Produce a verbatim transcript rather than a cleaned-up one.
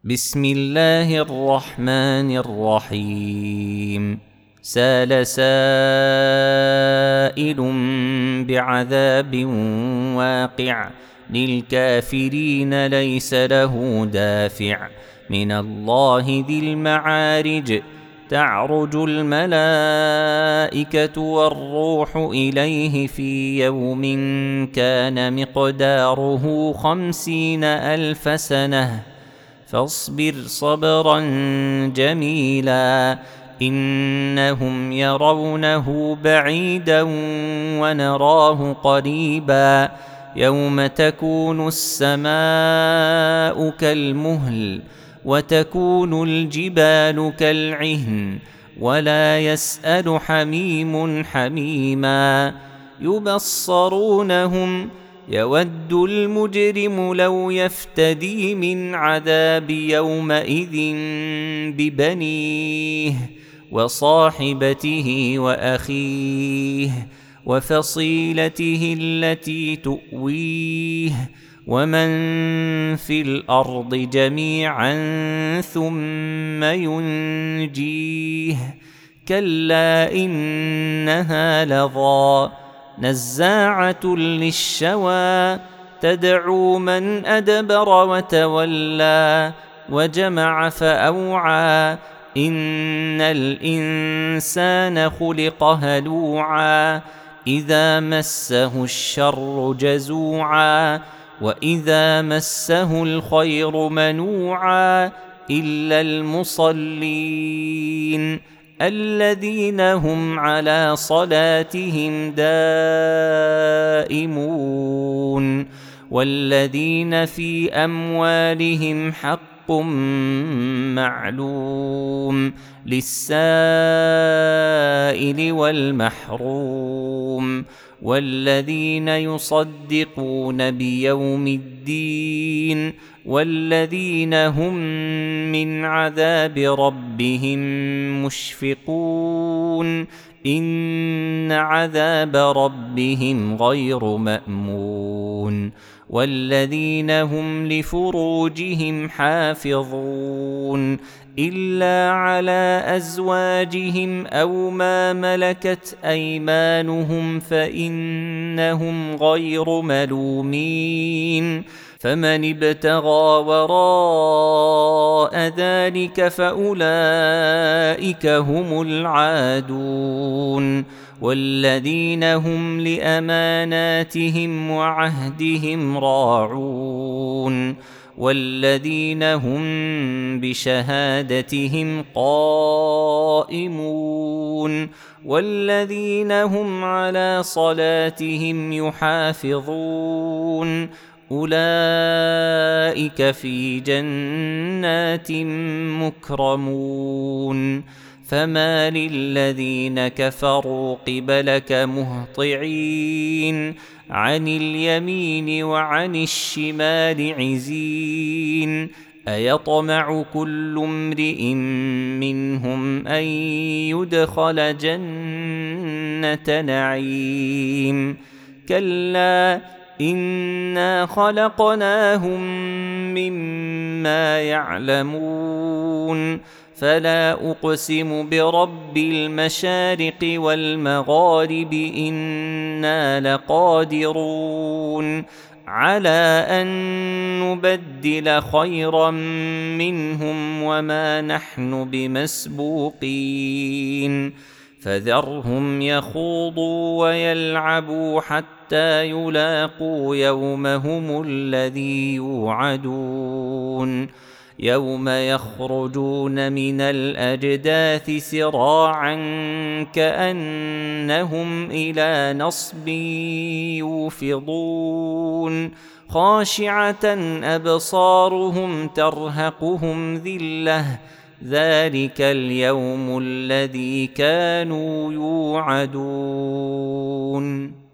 بسم الله الرحمن الرحيم. سال سائل بعذاب واقع للكافرين ليس له دافع من الله ذي المعارج. تعرج الملائكة والروح إليه في يوم كان مقداره خمسين ألف سنة فاصبر صبرا جميلا إنهم يرونه بعيدا ونراه قريبا يوم تكون السماء كالمهل وتكون الجبال كالعهن ولا يسأل حميم حميما يبصرونهم يود المجرم لو يفتدي من عذاب يومئذ ببنيه وصاحبته وأخيه وفصيلته التي تؤويه ومن في الأرض جميعا ثم ينجيه كلا إنها لظى نزاعة للشوى تدعو من أدبر وتولى وجمع فأوعى إن الإنسان خلق هلوعا إذا مسه الشر جزوعا وإذا مسه الخير منوعا إلا المصلين الذين هم على صلاتهم دائمون والذين في أموالهم حق معلوم للسائل والمحروم والذين يصدقون بيوم الدين والذين هم من عذاب ربهم مشفقون إن عذاب ربهم غير مأمون والذين هم لفروجهم حافظون إلا على أزواجهم أو ما ملكت أيمانهم فإنهم غير ملومين فمن ابتغى وراء ذلك فأولئك هم العادون والذين هم لأماناتهم وعهدهم راعون والذين هم بشهادتهم قائمون والذين هم على صلاتهم يحافظون أولئك في جنات مكرمون فما للذين كفروا قبلك مهطعين عن اليمين وعن الشمال عزين أيطمع كل امرئ منهم أن يدخل جنة نعيم كلا إنا خلقناهم مما يعلمون فلا أقسم برب المشارق والمغارب إنا لقادرون على أن نبدل خيرا منهم وما نحن بمسبوقين فذرهم يخوضوا ويلعبوا حتى يلاقوا يومهم الذي يوعدون يوم يخرجون من الأجداث سراعا كأنهم إلى نصب يوفضون خاشعة أبصارهم ترهقهم ذلة ذلك اليوم الذي كانوا يوعدون.